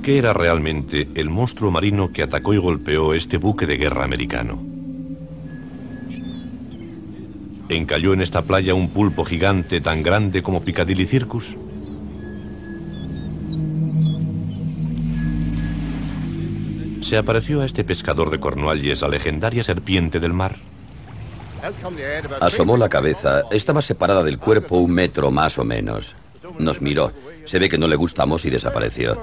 ¿Qué era realmente el monstruo marino que atacó y golpeó este buque de guerra americano? ¿Encalló en esta playa un pulpo gigante tan grande como Piccadilly Circus? ¿Se apareció a este pescador de Cornualles la legendaria serpiente del mar? Asomó la cabeza. Estaba separada del cuerpo 1 metro más o menos. Nos miró. Se ve que no le gustamos y desapareció.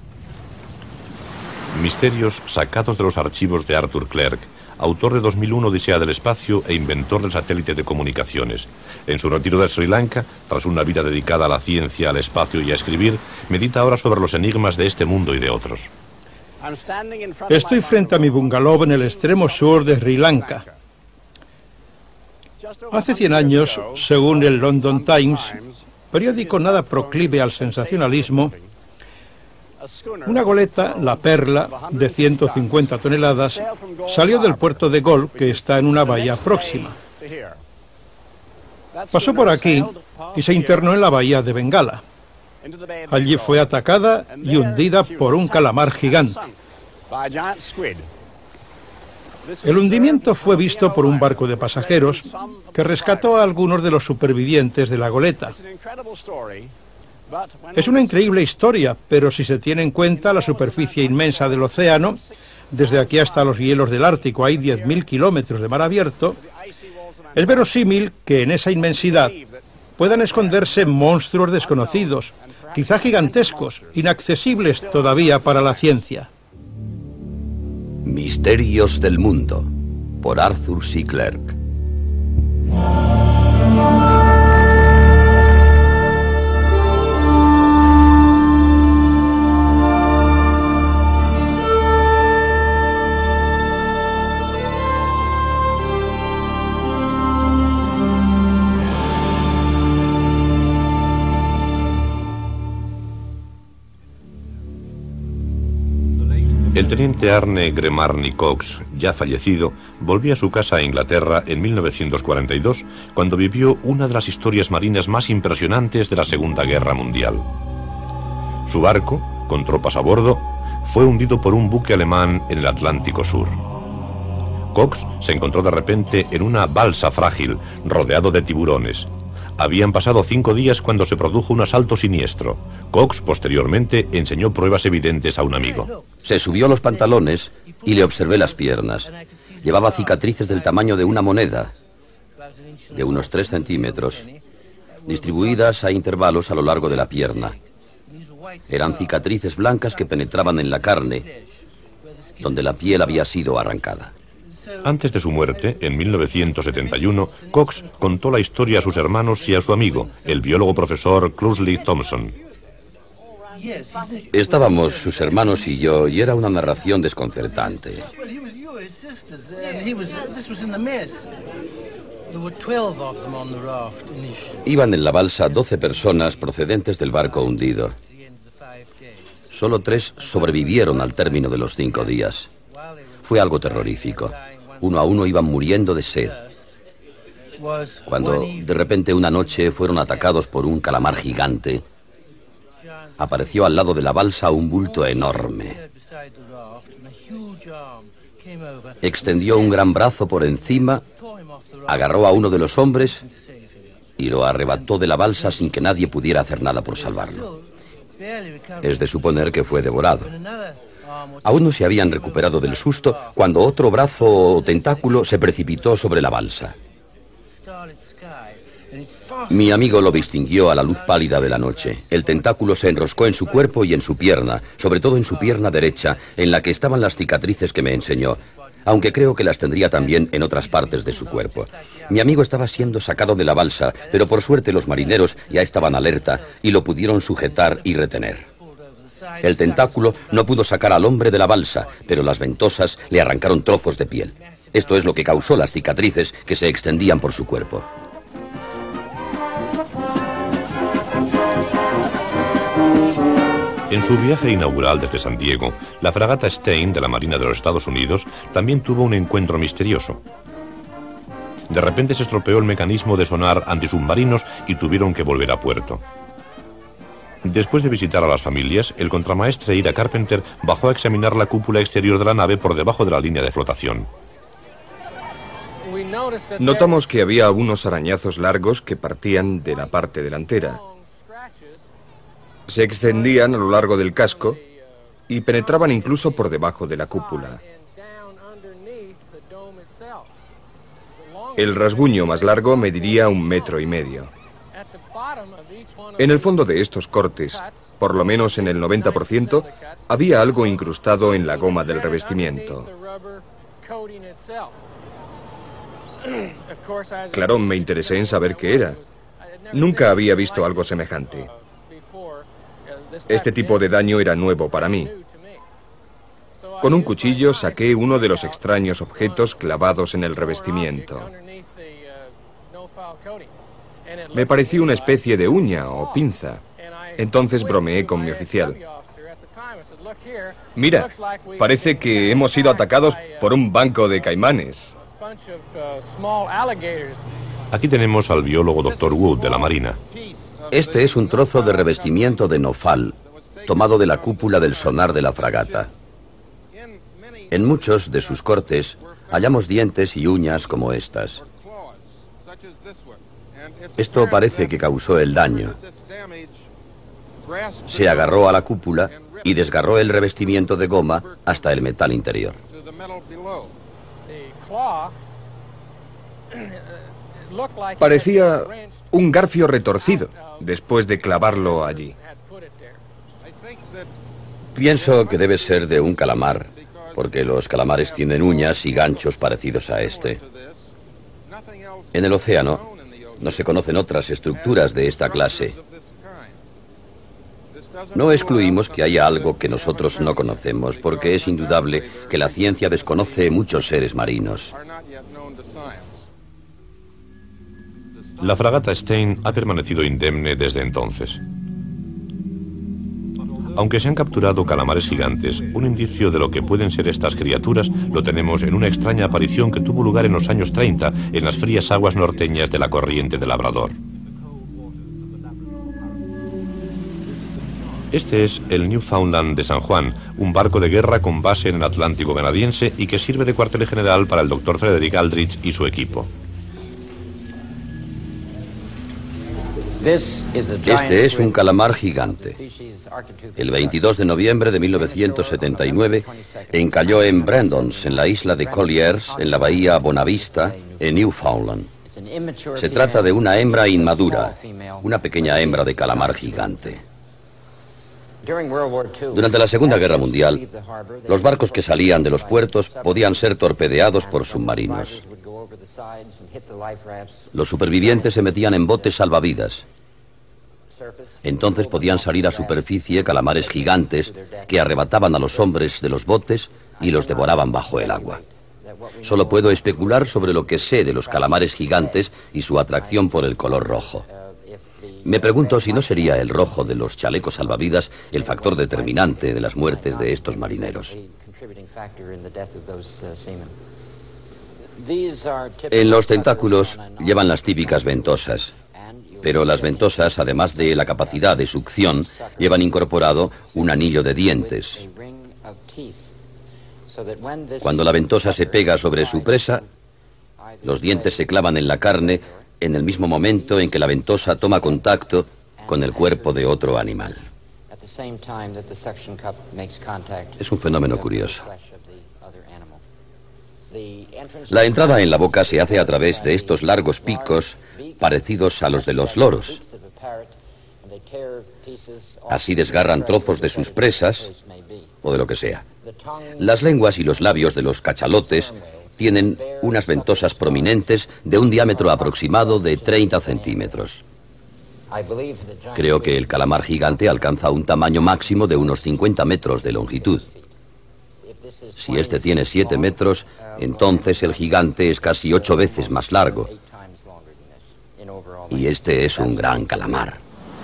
Misterios sacados de los archivos de Arthur Clarke, autor de 2001 Odisea del Espacio e inventor del satélite de comunicaciones. En su retiro de Sri Lanka, tras una vida dedicada a la ciencia, al espacio y a escribir, medita ahora sobre los enigmas de este mundo y de otros. Estoy frente a mi bungalow en el extremo sur de Sri Lanka. Hace 100 años, según el London Times, periódico nada proclive al sensacionalismo, una goleta, la Perla, de 150 toneladas, salió del puerto de Galle, que está en una bahía próxima. Pasó por aquí y se internó en la bahía de Bengala. Allí fue atacada y hundida por un calamar gigante. El hundimiento fue visto por un barco de pasajeros que rescató a algunos de los supervivientes de la goleta. Es una increíble historia, pero si se tiene en cuenta la superficie inmensa del océano, desde aquí hasta los hielos del Ártico hay 10.000 kilómetros de mar abierto, es verosímil que en esa inmensidad puedan esconderse monstruos desconocidos, quizá gigantescos, inaccesibles todavía para la ciencia. Misterios del mundo, por Arthur C. Clarke. El teniente Arne Gremarny Cox, ya fallecido, volvió a su casa a Inglaterra en 1942, cuando vivió una de las historias marinas más impresionantes de la Segunda Guerra Mundial. Su barco, con tropas a bordo, fue hundido por un buque alemán en el Atlántico Sur. Cox se encontró de repente en una balsa frágil, rodeado de tiburones. Habían pasado 5 días cuando se produjo un asalto siniestro. Cox, posteriormente, enseñó pruebas evidentes a un amigo. Se subió los pantalones y le observé las piernas. Llevaba cicatrices del tamaño de una moneda, de unos 3 centímetros, distribuidas a intervalos a lo largo de la pierna. Eran cicatrices blancas que penetraban en la carne, donde la piel había sido arrancada. Antes de su muerte, en 1971, Cox contó la historia a sus hermanos y a su amigo, el biólogo profesor Cloudesley Thompson. Estábamos sus hermanos y yo, y era una narración desconcertante. Iban en la balsa 12 personas procedentes del barco hundido. Solo 3 sobrevivieron al término de los 5 días. Fue algo terrorífico. Uno a uno iban muriendo de sed. Cuando de repente una noche fueron atacados por un calamar gigante, apareció al lado de la balsa un bulto enorme. Extendió un gran brazo por encima, agarró a uno de los hombres y lo arrebató de la balsa sin que nadie pudiera hacer nada por salvarlo. Es de suponer que fue devorado. Aún no se habían recuperado del susto cuando otro brazo o tentáculo se precipitó sobre la balsa. Mi amigo lo distinguió a la luz pálida de la noche. El tentáculo se enroscó en su cuerpo y en su pierna, sobre todo en su pierna derecha, en la que estaban las cicatrices que me enseñó, aunque creo que las tendría también en otras partes de su cuerpo. Mi amigo estaba siendo sacado de la balsa, pero por suerte los marineros ya estaban alerta y lo pudieron sujetar y retener. El tentáculo no pudo sacar al hombre de la balsa, pero las ventosas le arrancaron trozos de piel. Esto es lo que causó las cicatrices que se extendían por su cuerpo. En su viaje inaugural desde San Diego, la fragata Stein de la Marina de los Estados Unidos también tuvo un encuentro misterioso. De repente se estropeó el mecanismo de sonar antisubmarinos y tuvieron que volver a puerto. Después de visitar a las familias, el contramaestre Ira Carpenter bajó a examinar la cúpula exterior de la nave por debajo de la línea de flotación. Notamos que había unos arañazos largos que partían de la parte delantera. Se extendían a lo largo del casco y penetraban incluso por debajo de la cúpula. El rasguño más largo mediría 1,5 metros. En el fondo de estos cortes, por lo menos en el 90%, había algo incrustado en la goma del revestimiento. Claro, me interesé en saber qué era. Nunca había visto algo semejante. Este tipo de daño era nuevo para mí. Con un cuchillo saqué uno de los extraños objetos clavados en el revestimiento. Me pareció una especie de uña o pinza. Entonces bromeé con mi oficial. Mira, parece que hemos sido atacados por un banco de caimanes. Aquí tenemos al biólogo Dr. Wood de la Marina. Este es un trozo de revestimiento de nofal, tomado de la cúpula del sonar de la fragata. En muchos de sus cortes hallamos dientes y uñas como estas. Esto parece que causó el daño. Se agarró a la cúpula y desgarró el revestimiento de goma hasta el metal interior. Parecía un garfio retorcido después de clavarlo allí. Pienso que debe ser de un calamar, porque los calamares tienen uñas y ganchos parecidos a este. En el océano no se conocen otras estructuras de esta clase. No excluimos que haya algo que nosotros no conocemos, porque es indudable que la ciencia desconoce muchos seres marinos. La fragata Stein ha permanecido indemne desde entonces. Aunque se han capturado calamares gigantes, un indicio de lo que pueden ser estas criaturas lo tenemos en una extraña aparición que tuvo lugar en los años 30 en las frías aguas norteñas de la corriente de Labrador. Este es el Newfoundland de San Juan, un barco de guerra con base en el Atlántico canadiense y que sirve de cuartel general para el Dr. Frederick Aldrich y su equipo. Este es un calamar gigante. El 22 de noviembre de 1979 encalló en Brandons, en la isla de Colliers, en la bahía Bonavista, en Newfoundland. Se trata de una hembra inmadura, una pequeña hembra de calamar gigante. Durante la Segunda Guerra Mundial, los barcos que salían de los puertos podían ser torpedeados por submarinos. Los supervivientes se metían en botes salvavidas. Entonces podían salir a superficie calamares gigantes que arrebataban a los hombres de los botes y los devoraban bajo el agua. Solo puedo especular sobre lo que sé de los calamares gigantes y su atracción por el color rojo. Me pregunto si no sería el rojo de los chalecos salvavidas el factor determinante de las muertes de estos marineros. En los tentáculos llevan las típicas ventosas, pero las ventosas, además de la capacidad de succión, llevan incorporado un anillo de dientes. Cuando la ventosa se pega sobre su presa, los dientes se clavan en la carne en el mismo momento en que la ventosa toma contacto con el cuerpo de otro animal. Es un fenómeno curioso. La entrada en la boca se hace a través de estos largos picos parecidos a los de los loros. Así desgarran trozos de sus presas o de lo que sea. Las lenguas y los labios de los cachalotes tienen unas ventosas prominentes de un diámetro aproximado de 30 centímetros. Creo que el calamar gigante alcanza un tamaño máximo de unos 50 metros de longitud. Si este tiene 7 metros, entonces el gigante es casi 8 veces más largo. Y este es un gran calamar.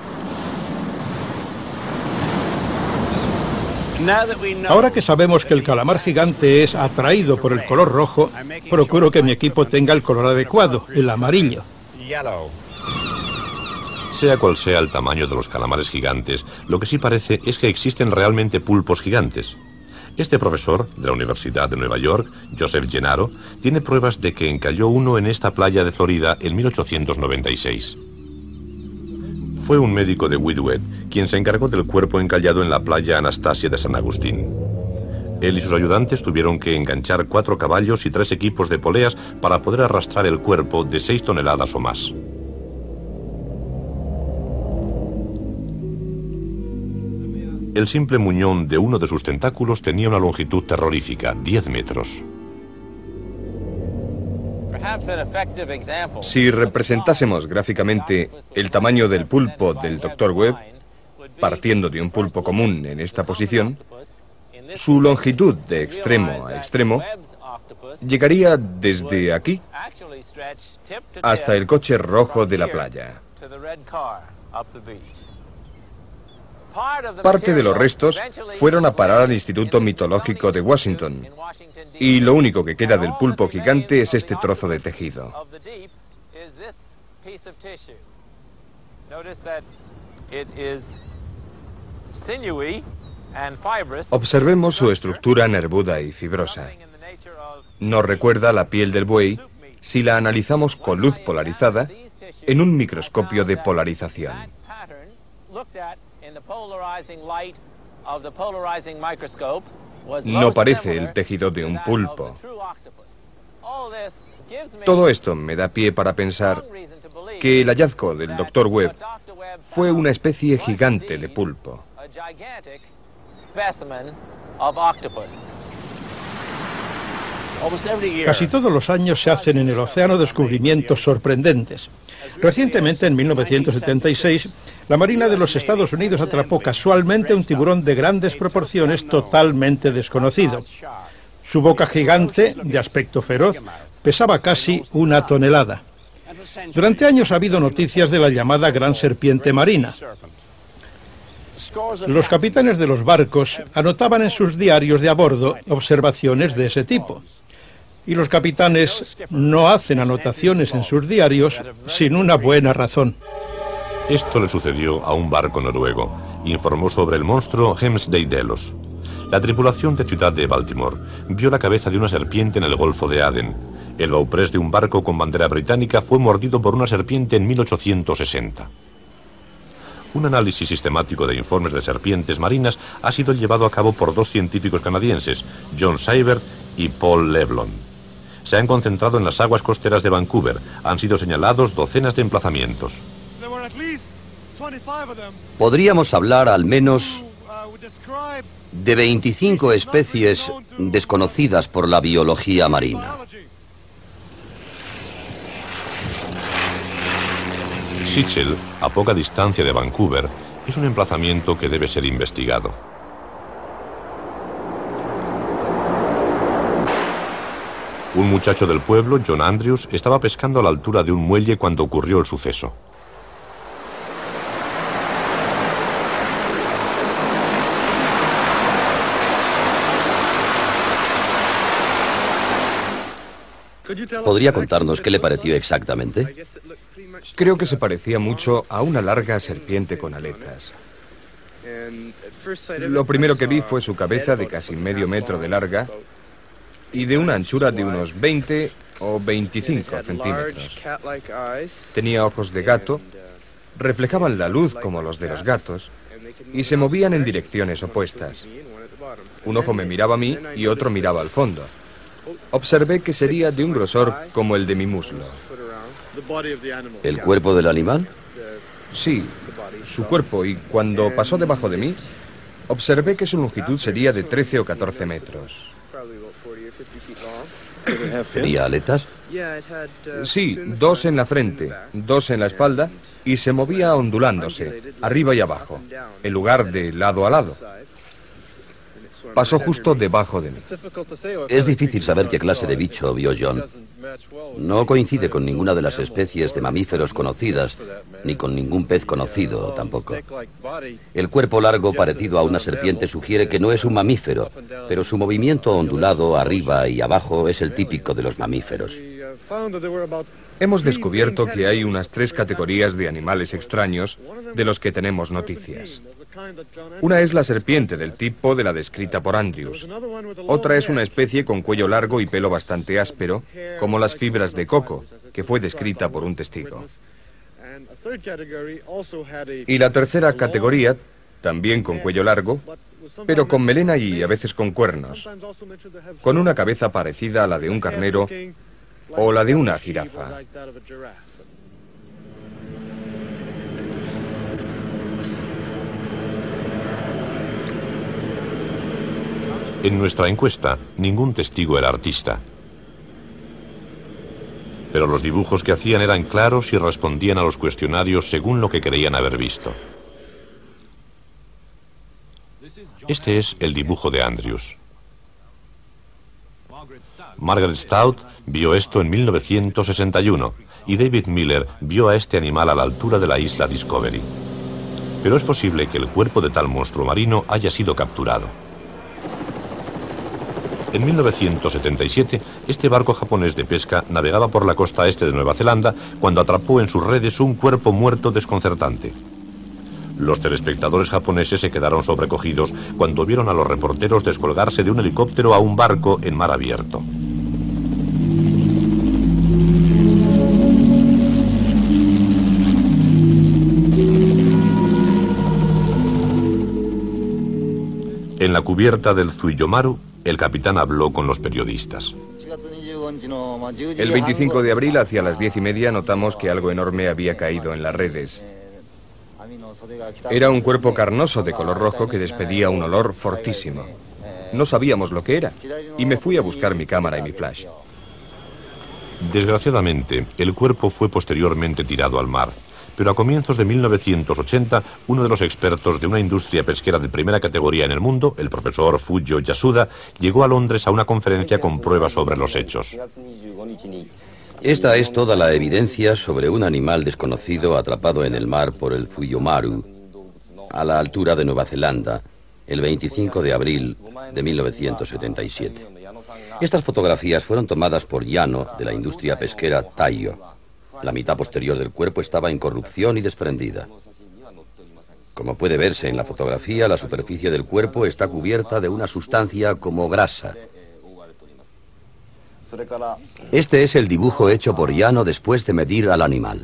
Ahora que sabemos que el calamar gigante es atraído por el color rojo, procuro que mi equipo tenga el color adecuado, el amarillo. Sea cual sea el tamaño de los calamares gigantes, lo que sí parece es que existen realmente pulpos gigantes. Este profesor de la Universidad de Nueva York, Joseph Gennaro, tiene pruebas de que encalló uno en esta playa de Florida en 1896. Fue un médico de Whitwell quien se encargó del cuerpo encallado en la playa Anastasia de San Agustín. Él y sus ayudantes tuvieron que enganchar 4 caballos y 3 equipos de poleas para poder arrastrar el cuerpo de 6 toneladas o más. El simple muñón de uno de sus tentáculos tenía una longitud terrorífica, 10 metros. Si representásemos gráficamente el tamaño del pulpo del Dr. Webb, partiendo de un pulpo común en esta posición, su longitud de extremo a extremo llegaría desde aquí hasta el coche rojo de la playa. Parte de los restos fueron a parar al Instituto Mitológico de Washington, y lo único que queda del pulpo gigante es este trozo de tejido. Observemos su estructura nervuda y fibrosa. Nos recuerda la piel del buey si la analizamos con luz polarizada en un microscopio de polarización. No parece el tejido de un pulpo. Todo esto me da pie para pensar que el hallazgo del Dr. Webb fue una especie gigante de pulpo. Casi todos los años se hacen en el océano descubrimientos sorprendentes. Recientemente, en 1976, la Marina de los Estados Unidos atrapó casualmente un tiburón de grandes proporciones totalmente desconocido. Su boca gigante, de aspecto feroz, pesaba casi 1 tonelada. Durante años ha habido noticias de la llamada gran serpiente marina. Los capitanes de los barcos anotaban en sus diarios de a bordo observaciones de ese tipo. Y los capitanes no hacen anotaciones en sus diarios sin una buena razón. Esto le sucedió a un barco noruego. Informó sobre el monstruo Hemsday Delos. La tripulación de Ciudad de Baltimore vio la cabeza de una serpiente en el Golfo de Aden. El bauprés de un barco con bandera británica fue mordido por una serpiente en 1860. Un análisis sistemático de informes de serpientes marinas ha sido llevado a cabo por 2 científicos canadienses, John Seibert y Paul Leblon. Se han concentrado en las aguas costeras de Vancouver. Han sido señalados docenas de emplazamientos. Podríamos hablar al menos de 25 especies desconocidas por la biología marina. Sichel, a poca distancia de Vancouver, es un emplazamiento que debe ser investigado. Un muchacho del pueblo, John Andrews, estaba pescando a la altura de un muelle cuando ocurrió el suceso. ¿Podría contarnos qué le pareció exactamente? Creo que se parecía mucho a una larga serpiente con aletas. Lo primero que vi fue su cabeza de casi medio metro de larga y de una anchura de unos 20 o 25 centímetros. Tenía ojos de gato, reflejaban la luz como los de los gatos y se movían en direcciones opuestas. Un ojo me miraba a mí y otro miraba al fondo. Observé que sería de un grosor como el de mi muslo. ¿El cuerpo del animal? Sí, su cuerpo, y cuando pasó debajo de mí, observé que su longitud sería de 13 o 14 metros. ¿Tenía aletas? Sí, 2 en la frente, 2 en la espalda, y se movía ondulándose, arriba y abajo, en lugar de lado a lado. Pasó justo debajo de mí. Es difícil saber qué clase de bicho vio John. No coincide con ninguna de las especies de mamíferos conocidas, ni con ningún pez conocido tampoco. El cuerpo largo parecido a una serpiente sugiere que no es un mamífero, pero su movimiento ondulado arriba y abajo es el típico de los mamíferos. Hemos descubierto que hay unas 3 categorías de animales extraños de los que tenemos noticias. Una es la serpiente del tipo de la descrita por Andrews. Otra es una especie con cuello largo y pelo bastante áspero, como las fibras de coco, que fue descrita por un testigo. Y la tercera categoría, también con cuello largo, pero con melena y a veces con cuernos, con una cabeza parecida a la de un carnero o la de una jirafa. En nuestra encuesta, ningún testigo era artista. Pero los dibujos que hacían eran claros y respondían a los cuestionarios según lo que creían haber visto. Este es el dibujo de Andrews. Margaret Stout vio esto en 1961 y David Miller vio a este animal a la altura de la isla Discovery. Pero es posible que el cuerpo de tal monstruo marino haya sido capturado. En 1977, este barco japonés de pesca navegaba por la costa este de Nueva Zelanda cuando atrapó en sus redes un cuerpo muerto desconcertante. Los telespectadores japoneses se quedaron sobrecogidos cuando vieron a los reporteros descolgarse de un helicóptero a un barco en mar abierto. En la cubierta del Tsuiyomaru, el capitán habló con los periodistas. El 25 de abril, hacia las 10:30, notamos que algo enorme había caído en las redes. Era un cuerpo carnoso de color rojo que despedía un olor fortísimo. No sabíamos lo que era, y me fui a buscar mi cámara y mi flash. Desgraciadamente, el cuerpo fue posteriormente tirado al mar, pero a comienzos de 1980, uno de los expertos de una industria pesquera de primera categoría en el mundo, el profesor Fujio Yasuda, llegó a Londres a una conferencia con pruebas sobre los hechos. Esta es toda la evidencia sobre un animal desconocido atrapado en el mar por el Tsuiyomaru, a la altura de Nueva Zelanda, el 25 de abril de 1977. Estas fotografías fueron tomadas por Yano, de la industria pesquera Taiyo. La mitad posterior del cuerpo estaba en corrupción y desprendida. Como puede verse en la fotografía, la superficie del cuerpo está cubierta de una sustancia como grasa. Este es el dibujo hecho por Yano después de medir al animal.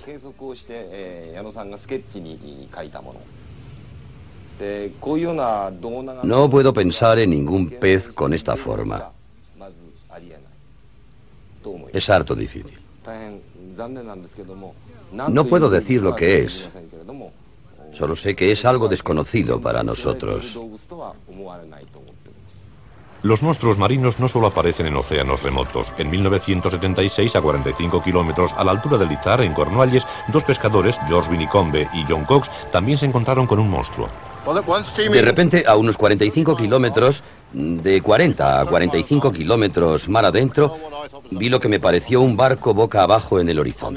No puedo pensar en ningún pez con esta forma. Es harto difícil. No puedo decir lo que es. Solo sé que es algo desconocido para nosotros. Los monstruos marinos no solo aparecen en océanos remotos. En 1976, a 45 kilómetros a la altura de Lizard, en Cornualles, 2 pescadores, George Vinicombe y John Cox, también se encontraron con un monstruo. De repente, a unos 45 kilómetros, de 40 a 45 kilómetros mar adentro, vi lo que me pareció un barco boca abajo en el horizonte.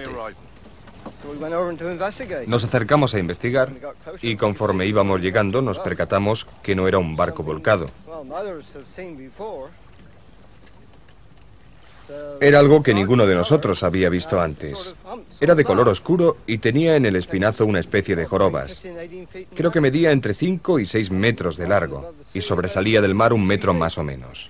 Nos acercamos a investigar y conforme íbamos llegando nos percatamos que no era un barco volcado. Era algo que ninguno de nosotros había visto antes. Era de color oscuro y tenía en el espinazo una especie de jorobas. Creo que medía entre 5 y 6 metros de largo y sobresalía del mar 1 metro más o menos.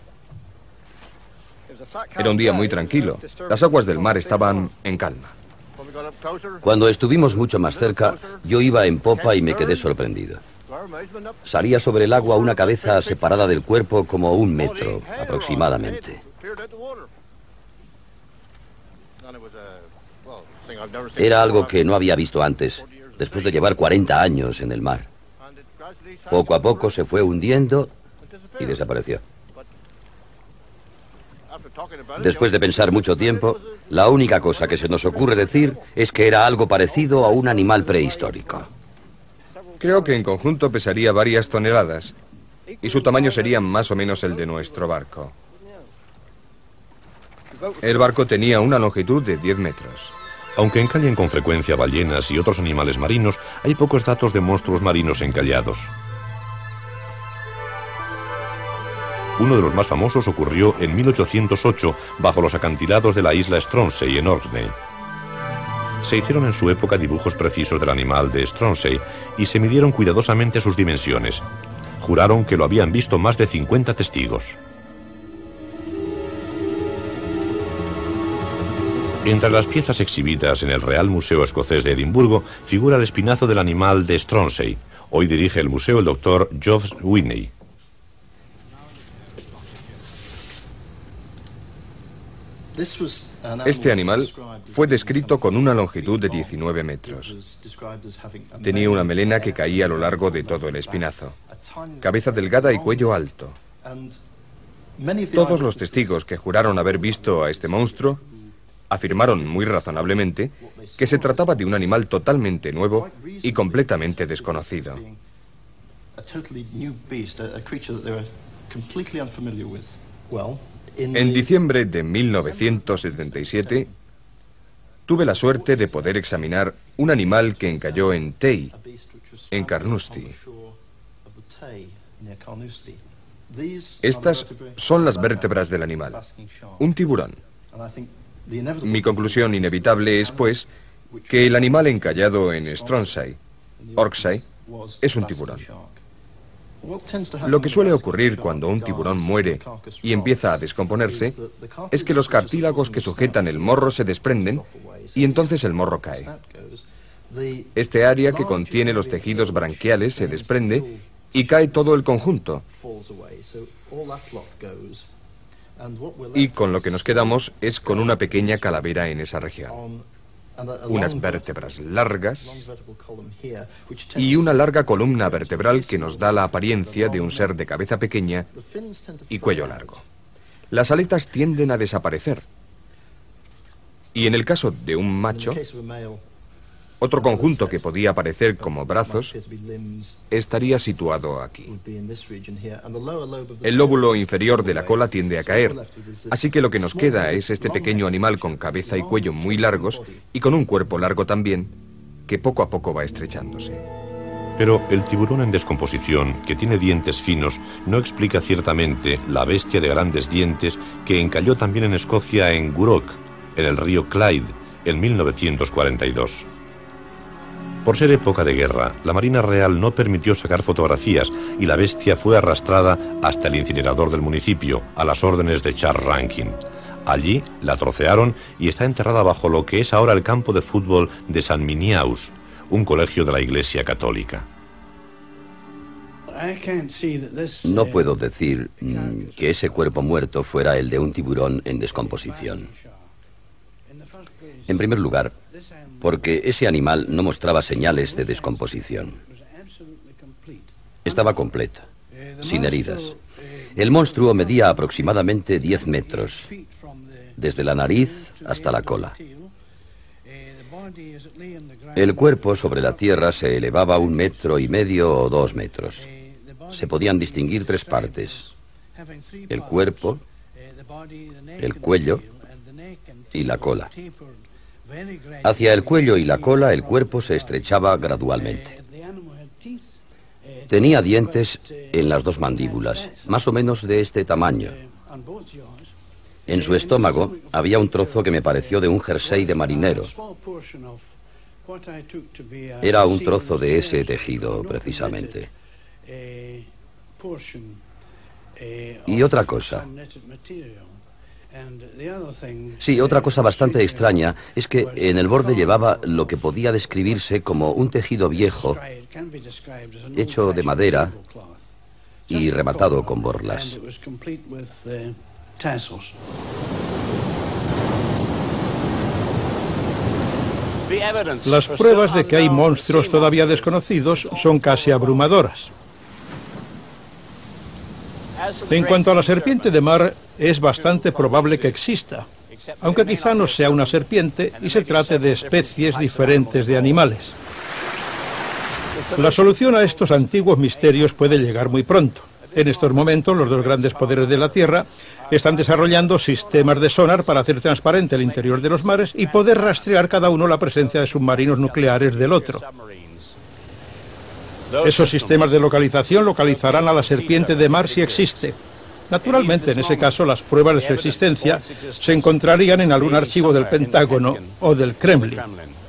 Era un día muy tranquilo. Las aguas del mar estaban en calma. Cuando estuvimos mucho más cerca, yo iba en popa y me quedé sorprendido. Salía sobre el agua una cabeza separada del cuerpo como 1 metro, aproximadamente. Era algo que no había visto antes, después de llevar 40 años en el mar. Poco a poco se fue hundiendo y desapareció. Después de pensar mucho tiempo, la única cosa que se nos ocurre decir es que era algo parecido a un animal prehistórico. Creo que en conjunto pesaría varias toneladas y su tamaño sería más o menos el de nuestro barco. El barco tenía una longitud de 10 metros. Aunque encallen con frecuencia ballenas y otros animales marinos, hay pocos datos de monstruos marinos encallados. Uno de los más famosos ocurrió en 1808 bajo los acantilados de la isla Stronsey en Orkney. Se hicieron en su época dibujos precisos del animal de Stronsay y se midieron cuidadosamente sus dimensiones. Juraron que lo habían visto más de 50 testigos. Entre las piezas exhibidas en el Real Museo Escocés de Edimburgo figura el espinazo del animal de Stronsay. Hoy dirige el museo el doctor Geoff Whitney. Este animal fue descrito con una longitud de 19 metros. Tenía una melena que caía a lo largo de todo el espinazo, cabeza delgada y cuello alto. Todos los testigos que juraron haber visto a este monstruo afirmaron muy razonablemente que se trataba de un animal totalmente nuevo y completamente desconocido. En diciembre de 1977, tuve la suerte de poder examinar un animal que encalló en Tay, en Carnoustie. Estas son las vértebras del animal, un tiburón. Mi conclusión inevitable es, pues, que el animal encallado en Stronsay, Orksay, es un tiburón. Lo que suele ocurrir cuando un tiburón muere y empieza a descomponerse es que los cartílagos que sujetan el morro se desprenden y entonces el morro cae. Este área que contiene los tejidos branquiales se desprende y cae todo el conjunto. Y con lo que nos quedamos es con una pequeña calavera en esa región. Unas vértebras largas y una larga columna vertebral que nos da la apariencia de un ser de cabeza pequeña y cuello largo. Las aletas tienden a desaparecer. Y en el caso de un macho, otro conjunto que podía aparecer como brazos estaría situado aquí. El lóbulo inferior de la cola tiende a caer, así que lo que nos queda es este pequeño animal con cabeza y cuello muy largos y con un cuerpo largo también, que poco a poco va estrechándose. Pero el tiburón en descomposición, que tiene dientes finos, no explica ciertamente la bestia de grandes dientes que encalló también en Escocia en Gourock, en el río Clyde, en 1942. Por ser época de guerra, la Marina Real no permitió sacar fotografías y la bestia fue arrastrada hasta el incinerador del municipio, a las órdenes de Charles Rankin. Allí la trocearon y está enterrada bajo lo que es ahora el campo de fútbol de St. Miniaus, un colegio de la Iglesia Católica. No puedo decir que ese cuerpo muerto fuera el de un tiburón en descomposición. En primer lugar, porque ese animal no mostraba señales de descomposición. Estaba completa, sin heridas. El monstruo medía aproximadamente 10 metros, desde la nariz hasta la cola. El cuerpo sobre la tierra se elevaba 1,5 metros o 2 metros. Se podían distinguir 3 partes: el cuerpo, el cuello y la cola. Hacia el cuello y la cola el cuerpo se estrechaba gradualmente. Tenía dientes en las 2 mandíbulas, más o menos de este tamaño. En su estómago había un trozo que me pareció de un jersey de marinero. Era un trozo de ese tejido, precisamente. Y otra cosa. Sí, otra cosa bastante extraña es que en el borde llevaba lo que podía describirse como un tejido viejo, hecho de madera y rematado con borlas. Las pruebas de que hay monstruos todavía desconocidos son casi abrumadoras. En cuanto a la serpiente de mar, es bastante probable que exista, aunque quizá no sea una serpiente y se trate de especies diferentes de animales. La solución a estos antiguos misterios puede llegar muy pronto. En estos momentos, los 2 grandes poderes de la Tierra están desarrollando sistemas de sonar para hacer transparente el interior de los mares y poder rastrear cada uno la presencia de submarinos nucleares del otro. Esos sistemas de localización localizarán a la serpiente de mar si existe. Naturalmente, en ese caso, las pruebas de su existencia se encontrarían en algún archivo del Pentágono o del Kremlin.